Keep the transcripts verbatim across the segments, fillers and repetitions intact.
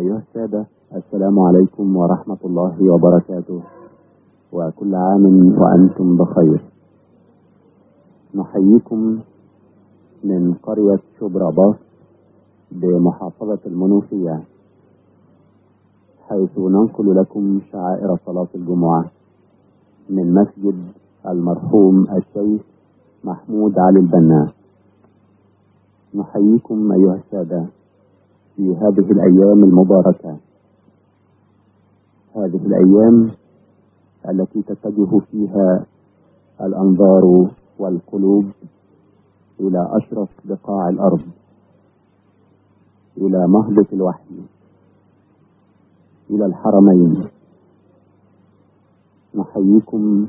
أيها السادة، السلام عليكم ورحمة الله وبركاته، وكل عام وأنتم بخير. نحييكم من قرية شبرا بمحافظة المنوفية، حيث ننقل لكم شعائر صلاة الجمعة من مسجد المرحوم الشيخ محمود علي البنا. نحييكم أيها السادة في هذه الأيام المباركة، هذه الأيام التي تتجه فيها الأنظار والقلوب إلى أشرف بقاع الأرض، إلى مهبط الوحي، إلى الحرمين. نحييكم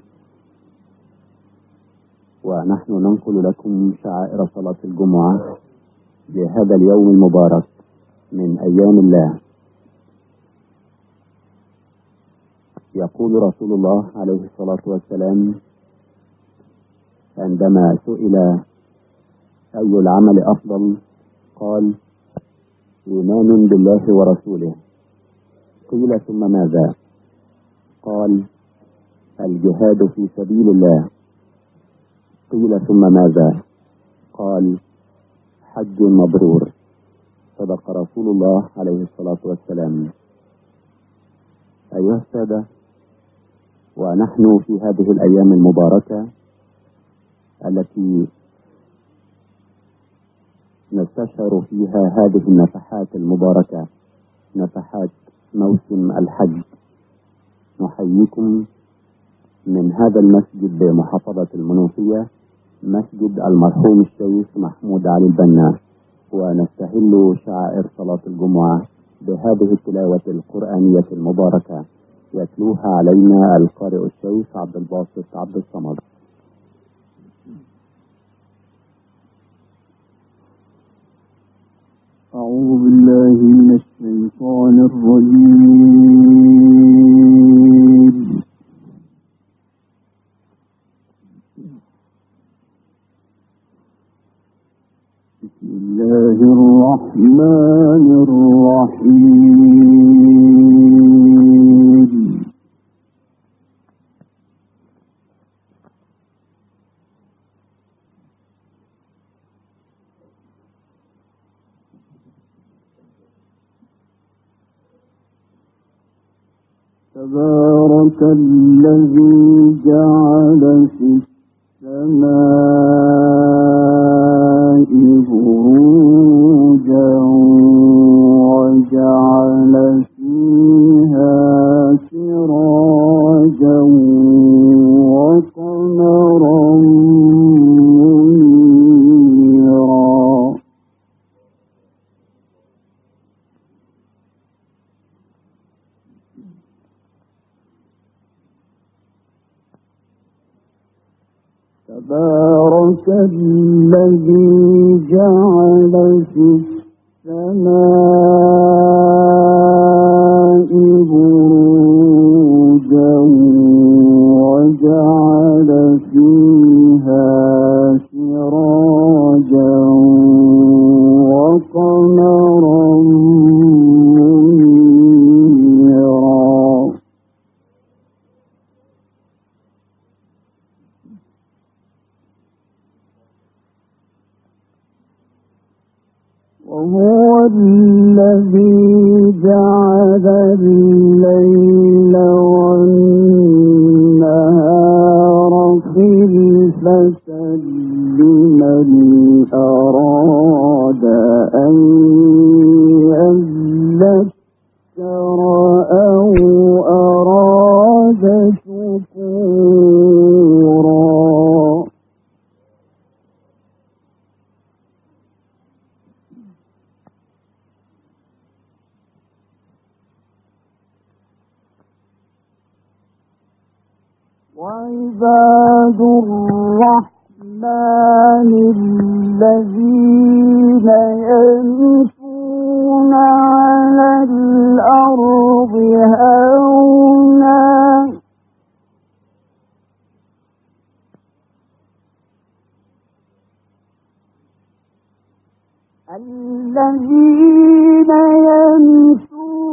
ونحن ننقل لكم شعائر صلاة الجمعة لهذا اليوم المبارك من أيام الله. يقول رسول الله عليه الصلاة والسلام عندما سئل أي العمل أفضل، قال: إيمان بالله ورسوله. قيل: ثم ماذا؟ قال: الجهاد في سبيل الله. قيل: ثم ماذا؟ قال: حج مبرور. صدق رسول الله عليه الصلاة والسلام. أيها السادة، ونحن في هذه الأيام المباركة التي نستشعر فيها هذه النفحات المباركة، نفحات موسم الحج، نحييكم من هذا المسجد بمحافظة المنوفية، مسجد المرحوم الشيخ محمود علي البنا، ونستهل شعائر صلاة الجمعة بهذه التلاوة القرآنية المباركة يتلوها علينا القارئ الشيخ عبد الباسط عبد الصمد. أعوذ بالله من الشيطان الرجيم. بسم الله الرحمن الرحيم. تبارك الذي جعل في السماء بروجا وجعل فيها سراجا وقمرا منيرا. تبارك الذي جعل في السماء بروجا وجعل فيها سراجا وقمرا منيرا. وهو الذي جعل الليل والنهار خلفة لمن أراد أن يذكر أو أراد شكورا. وعباد الرحمن الذين يمشون على الأرض هونا الذين يمشون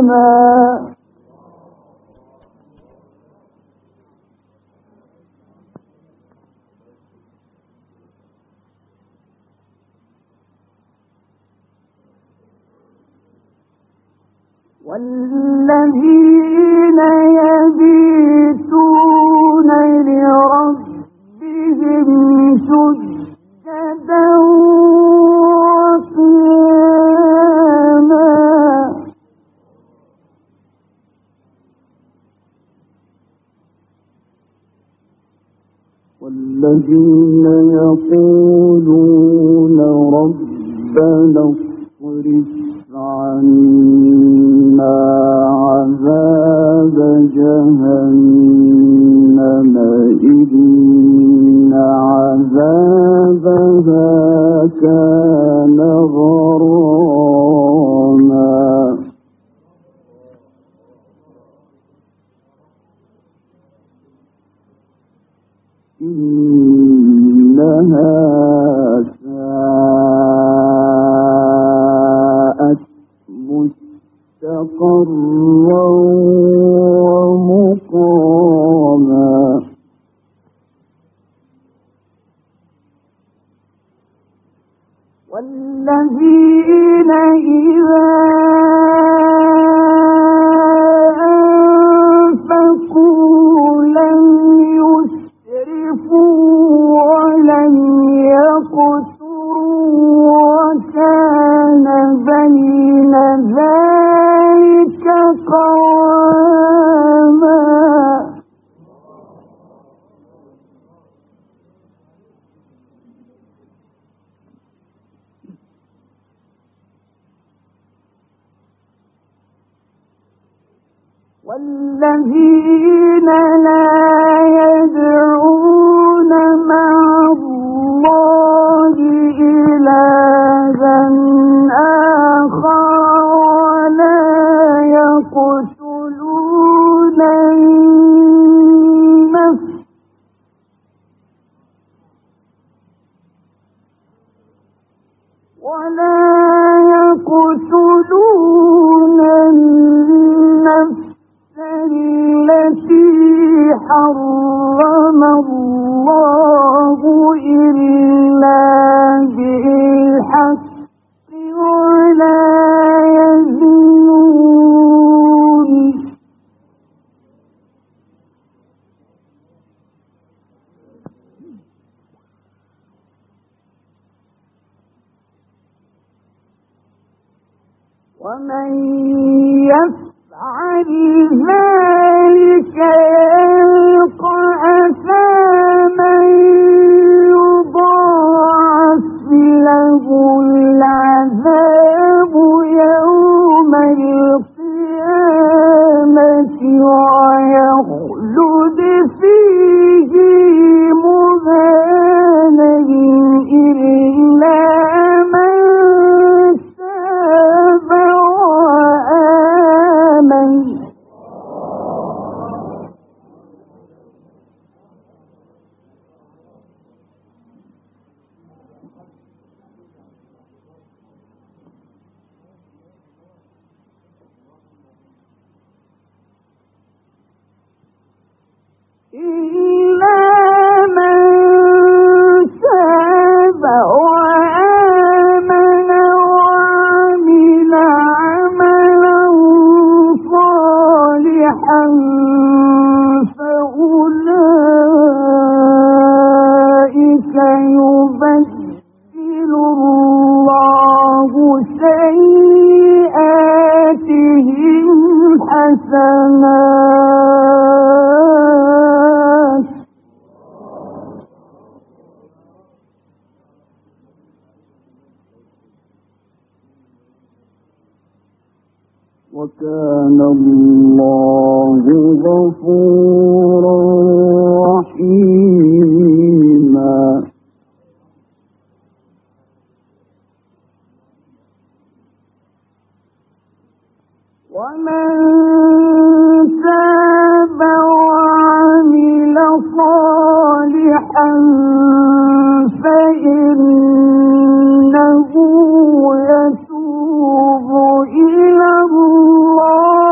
والذين يبيتون لربهم سجدا وقياما والذين يقولون ربنا اصرف عنا عذاب جهنم إن عذابها كان غراما إنها مستقرا ومقاما والذين إذا أنفقوا لم يسرفوا ولم يقتروا وكان بين ذلك قواما والذين لا يدعون مع الله إلها آخر ولا يقتلون النفس ولا يقتلون النفس التي حرم الله إلا بالحق ولا يزنون ومن يفعل ذلك يلقى أثاما يضاعف له العذاب يوم القيامة ويخلد فيه مهانا إلا من تاب وآمن إلا من تاب وآمن وعمل عملا صالحا فأولئك يبدل الله سيئاتهم حسنات وكان الله غفورا رحيما ومن تاب وعمل صالحا فإنه يتوب إلى الله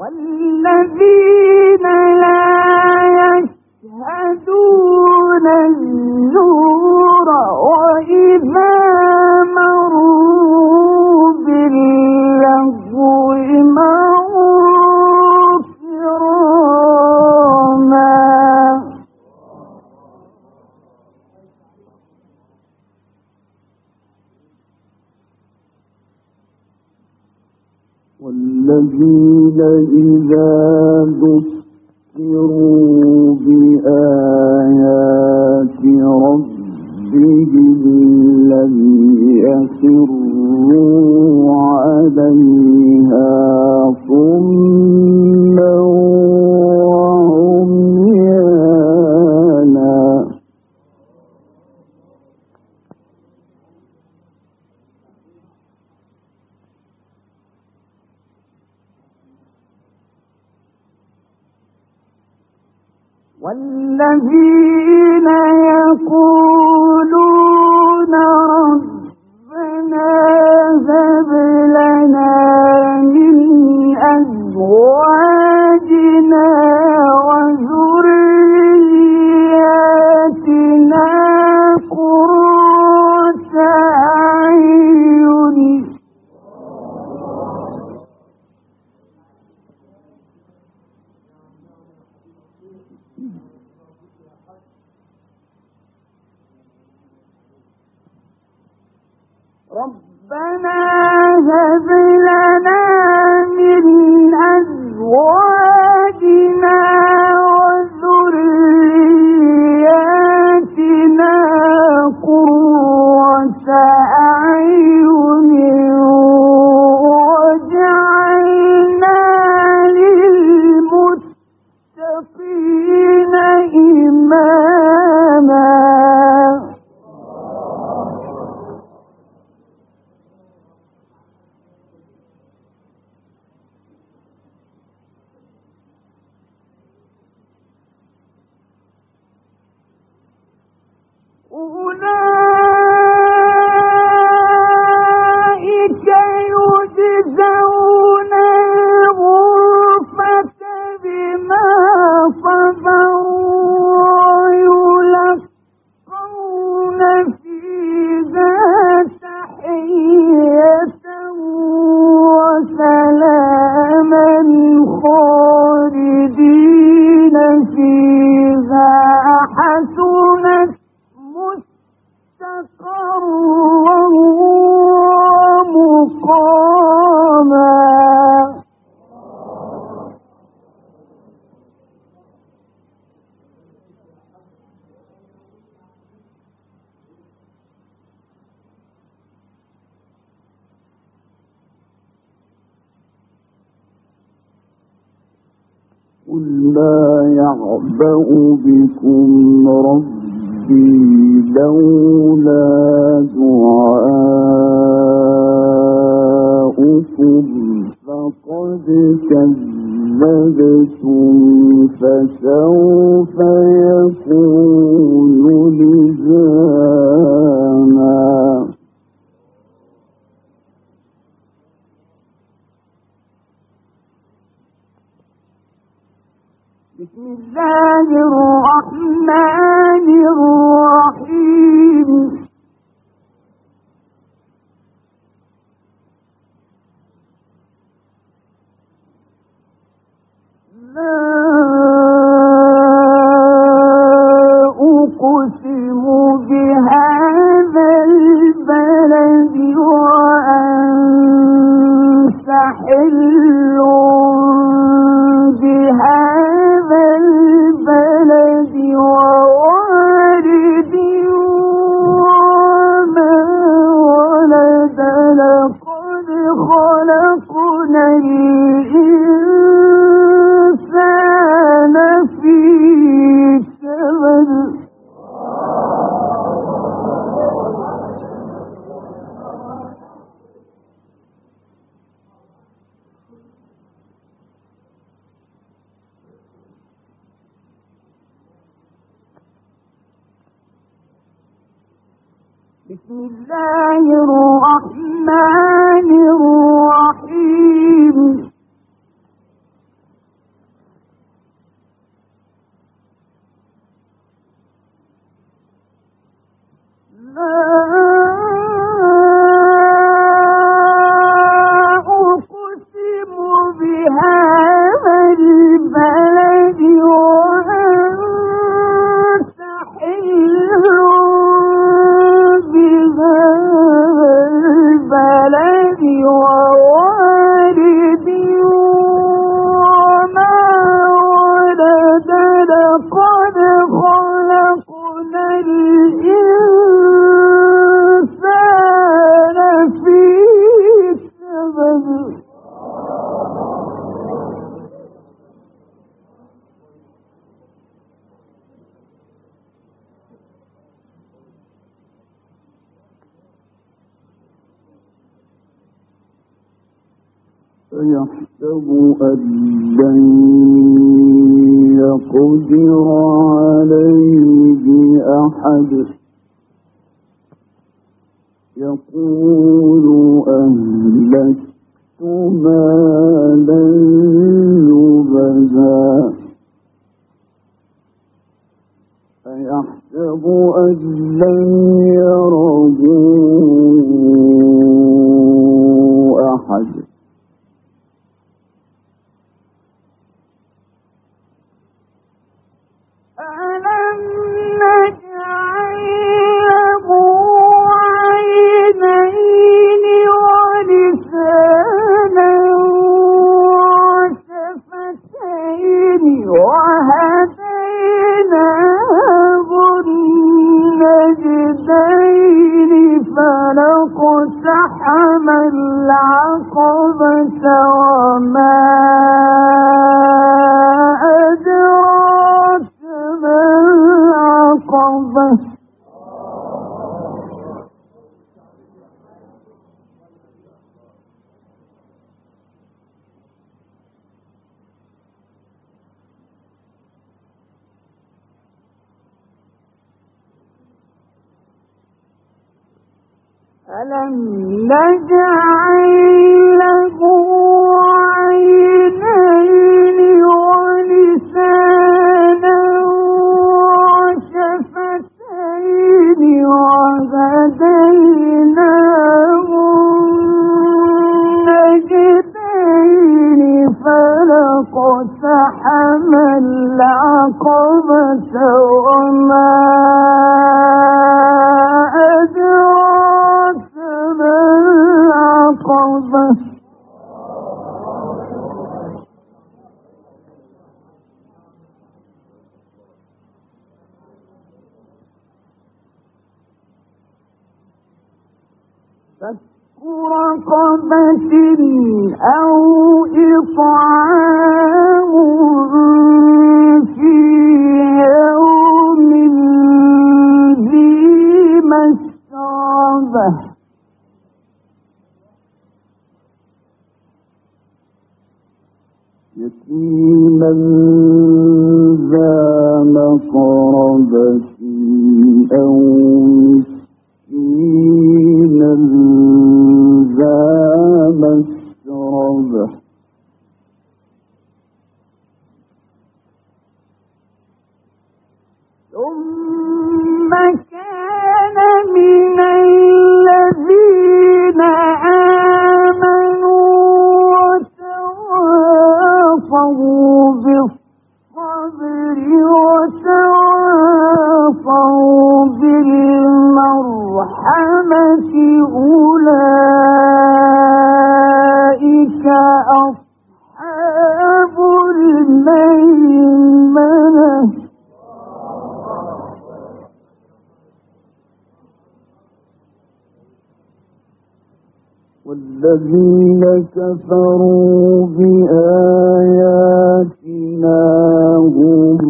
والذين لا يشهدون الزور وإذا مروا باللغو مروا كراما. والذين إذا ذكروا بآيات ربهم لم يخروا عليها صما وعميانا. والذين يقولون ربنا هب لنا من أزواجنا وذرياتنا قرة أعين. ربنا هب لنا من أزواجنا وذرياتنا قرة أعين واجعلنا للمتقين إماما. أولئك يجزون الغرفة بما صبروا ويلقون فيها تحية وسلاما خالدين فيها حسنت مستقرا ومقاما. قل لا يعبأ بكم ربي لولا دعاؤكم فقد كذبتم فسوف يكون لزاما. بسم الله الرحمن الرحيم. لا أقسم بهذا البلد وأنت حل بهذا البلد ووالد وما ولد. لقد خلقنا الإنسان في كبد. بسم الله الرحمن الرحيم. لقد خلقنا الإنسان في كبد يحسب أن لن يقدر عليه أحد يقول أهلكت مالا لبدا أيحسب أن لن يره أحد ألم نجعل له عينين ولسانا وشفتين وهديناه النجدين فلاقتحم العقبة وما أدراك ما العقبة ألم نجعل له عينين ولسانا وشفتين وهديناه النجدين فلاقتحم العقبة وما أدراك ما العقبة فك رقبة أو إطعام في يوم ذي مسغبة يتيما ذا مقربة أو مسكينا ذا مسربة ثم كان من الذين آمنوا وتواصوا بالصبر وتواصوا بالمرحمة أولئك أصحاب الميمنة والذين كفروا بآياتنا هم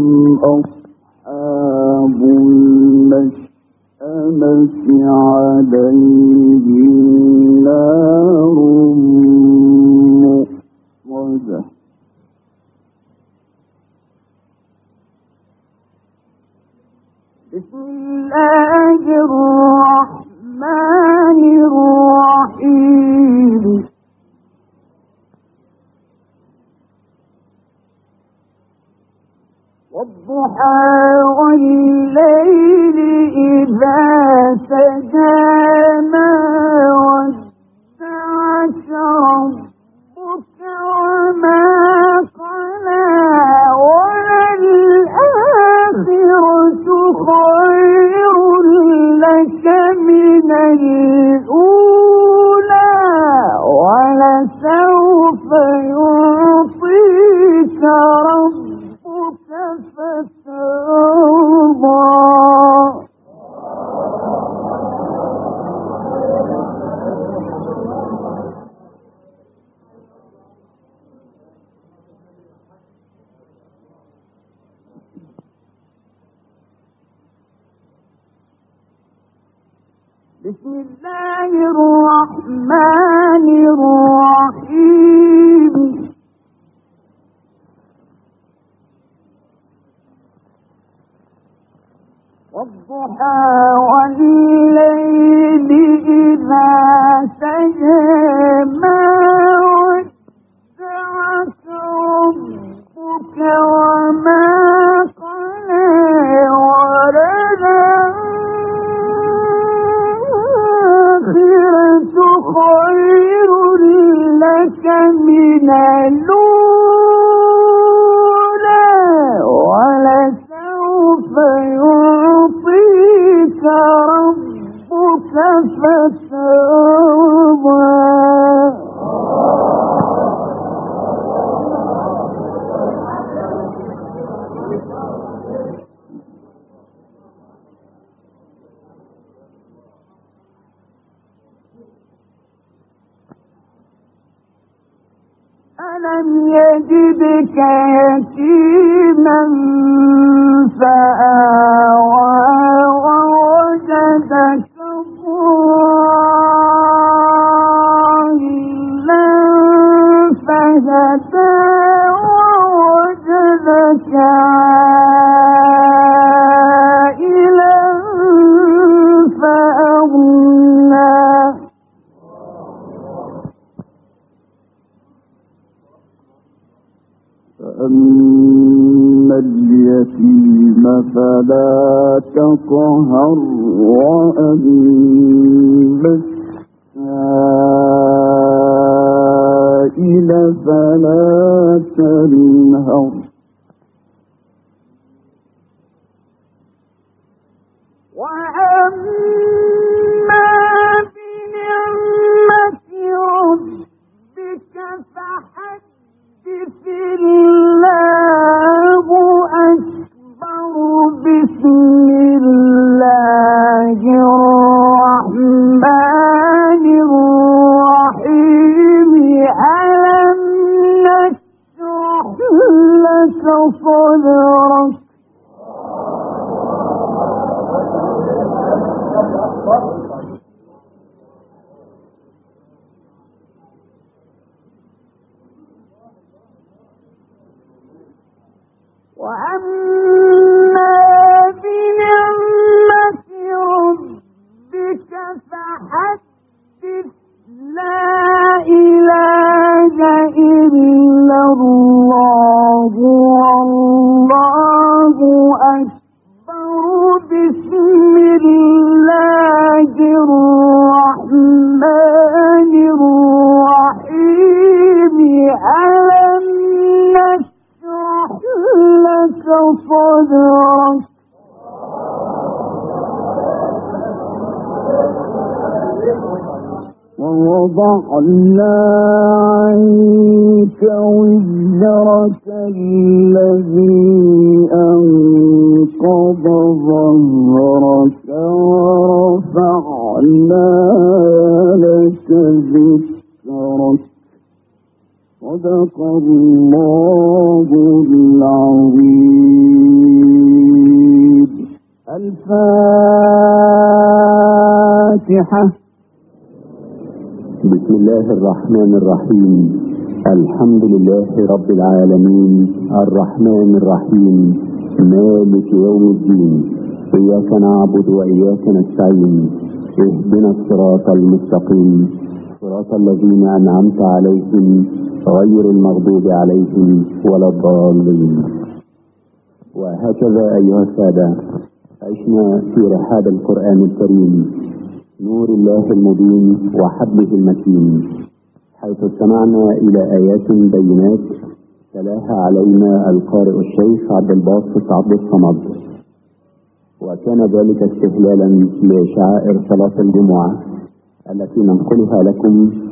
أصحاب المشأمة عليهم نار مؤصدة بسم الله الرحمن الرحيم والضحى والليل إذا سجى ما ودعك ربك وما قلى وللآخرة خير لك من الأولى ولسوف يعطيك ربك فترضى بسم الله الرحمن الرحيم والضحى والليل إذا سجى ما ودعك ربك وما قلى وللآخرة خير لك من الأولى ولسوف يعطيك ربك فترضى. ألم يجدك يتيما فآوى ووجدك ضالا فهدى ووجدك عائلا فأغنى. فأما اليتيم فلا تقهر وأما السائل فلا تنهر وأما بنعمة ربك فحدث. الله أكبر. بسم الله الرحمن الرحيم. ألم نشرح لك صدرك وأما بنعمة ربك فحدث. لا إله إلا الله والله أكبر. بسم الله الرحمن الرحيم. ألم نشرح لك صدرك ووضعنا عنك وزرك الذي أنقض ظهرك ورفعنا لك ذكرك. صدق الله العظيم. الفاتحة. بسم الله الرحمن الرحيم. الحمد لله رب العالمين الرحمن الرحيم مالك يوم الدين. إياك نعبد وإياك نستعين. اهدنا الصراط المستقيم صراط الذين أنعمت عليهم غير المغضوب عليهم ولا الضالين. وهكذا أيها السادة عشنا في رحاب القرآن الكريم نور الله المبين وحبله المتين، حيث استمعنا إلى آيات بينات تلاها علينا القارئ الشيخ عبد الباسط عبد الصمد، وكان ذلك استهلالا لشعائر صلاة الجمعة التي ننقلها لكم